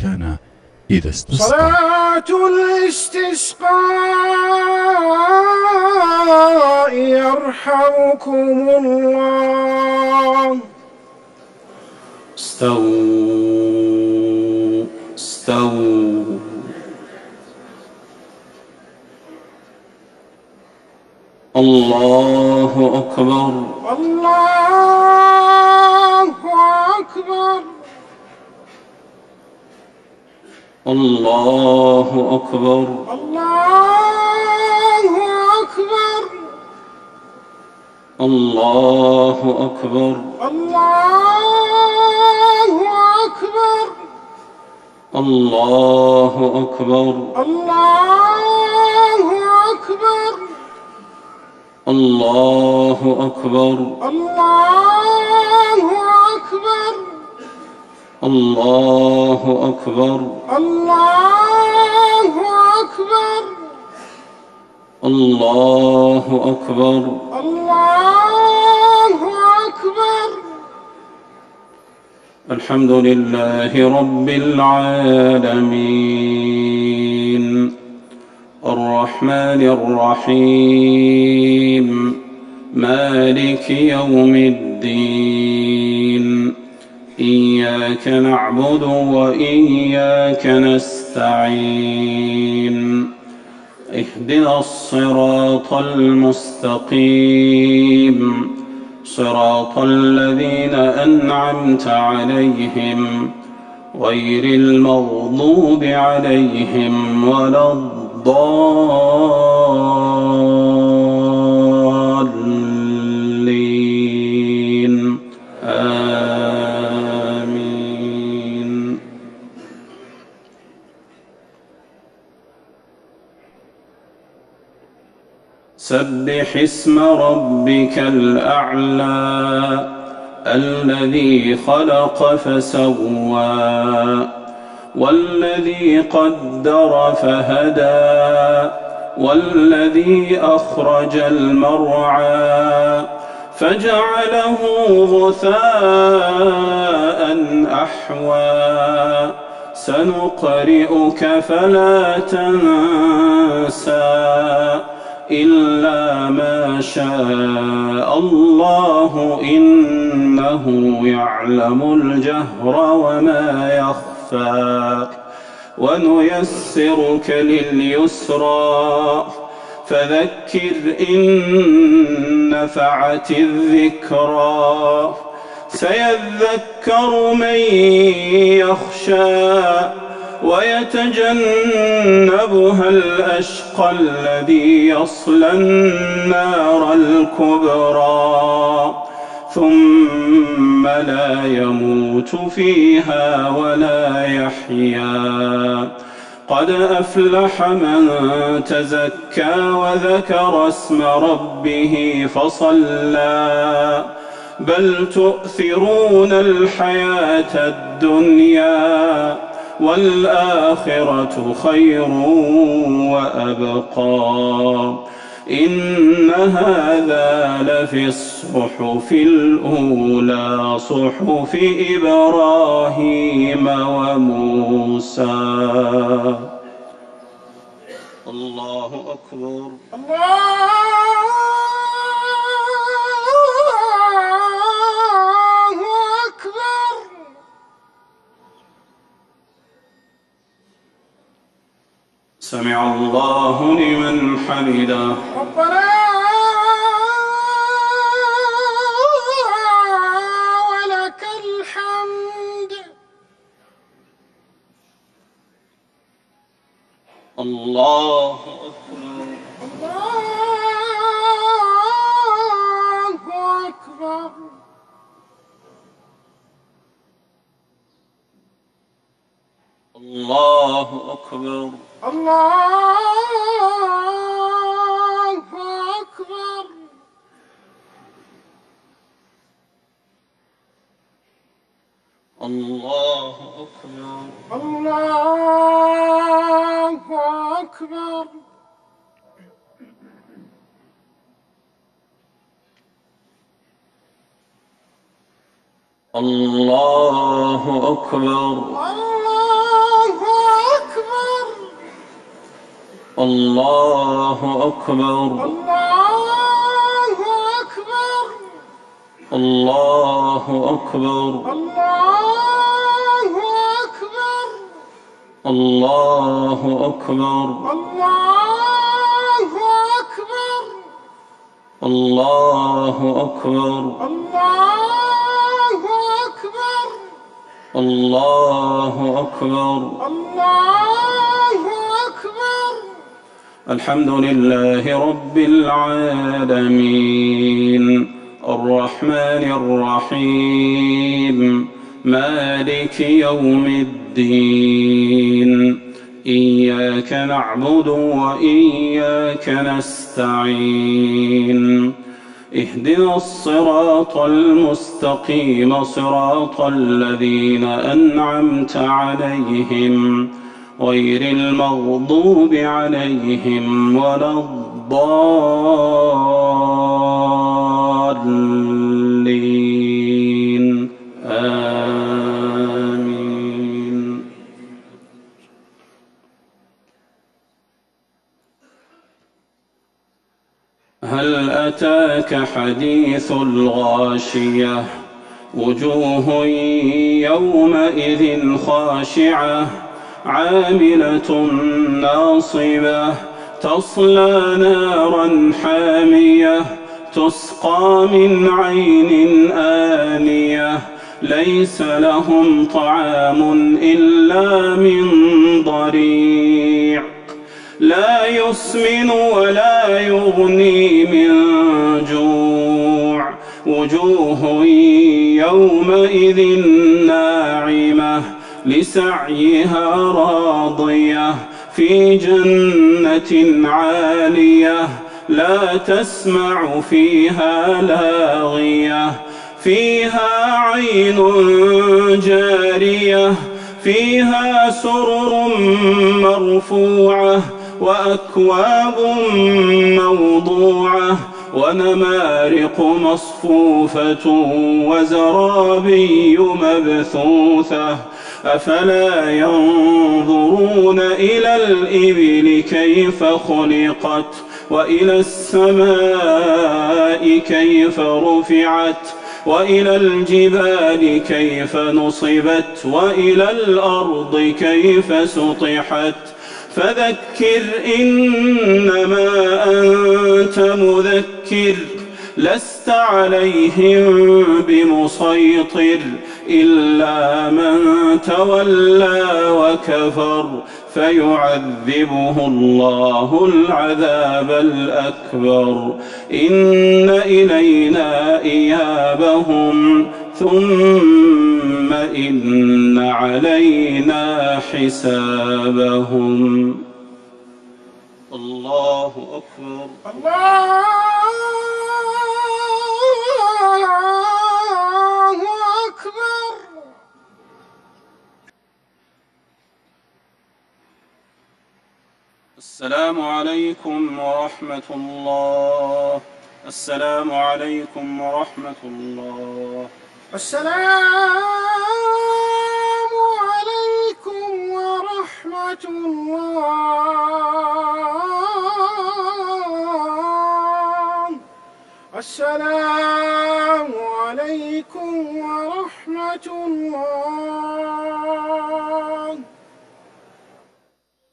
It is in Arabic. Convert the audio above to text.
كان إذا استسقى. صلاة الاستسقاء يرحمكم الله. استووا استووا. الله أكبر الله أكبر الله أكبر الله أكبر الله أكبر الله أكبر الله أكبر الله أكبر الله أكبر الله أكبر الله أكبر الله أكبر الله أكبر الله أكبر. الحمد لله رب العالمين الرحمن الرحيم مالك يوم الدين إياك نعبد وإياك نستعين اهدنا الصراط المستقيم صراط الذين أنعمت عليهم غير المغضوب عليهم ولا الضالين آمين. سبح اسم ربك الأعلى الذي خلق فسوى والذي قدر فهدى والذي أخرج المرعى فجعله غثاء أحوى سنقرئك فلا تنسى إلا ما شاء الله إنه يعلم الجهر وما يخفى ونيسرك لليسرى فذكر إن نفعت الذكرى سيذكر من يخشى ويتجنبها الأشقى الذي يصلى النار الكبرى ثم لا يموت فيها ولا يحيا قد أفلح من تزكى وذكر اسم ربه فصلى بل تؤثرون الحياة الدنيا والآخرة خير وأبقى إن هذا لفي الصحف الأولى صحف إبراهيم وموسى. الله أكبر الله أكبر. سمع الله لمن حمده ربنا ولك الحمد. الله أكبر الله أكبر. الله أكبر الله أكبر. الله أكبر الله أكبر. الله أكبر الله الله أكبر الله أكبر الله أكبر الله أكبر الله أكبر الله أكبر الله أكبر الله الله أكبر أكبر الله أكبر. الحمد لله رب العالمين الرحمن الرحيم مالك يوم الدين إياك نعبد وإياك نستعين اهدنا الصراط المستقيم صراط الذين أنعمت عليهم غير المغضوب عليهم ولا الضالين آمين. هل أتاك حديث الغاشية وجوه يومئذ خاشعة عاملة ناصبة تصلى نارا حامية تسقى من عين آنية ليس لهم طعام إلا من ضريع لا يسمن ولا يغني من جوع وجوه يومئذ ناعمة لسعيها راضية في جنة عالية لا تسمع فيها لاغية فيها عين جارية فيها سرر مرفوعة وأكواب موضوعة ونمارق مصفوفة وزرابي مبثوثة أفلا ينظرون إلى الإبل كيف خلقت وإلى السماء كيف رفعت وإلى الجبال كيف نصبت وإلى الأرض كيف سطحت فذكر إنما أنت مذكر لست عليهم بمسيطر إلا من تولى وكفر فيعذبه الله العذاب الأكبر إن إلينا إيابهم ثم إن علينا حسابهم. الله أكبر. الله أكبر. السلام عليكم ورحمة الله. السلام عليكم ورحمة الله. السلام عليكم ورحمة الله. السلام عليكم ورحمة الله.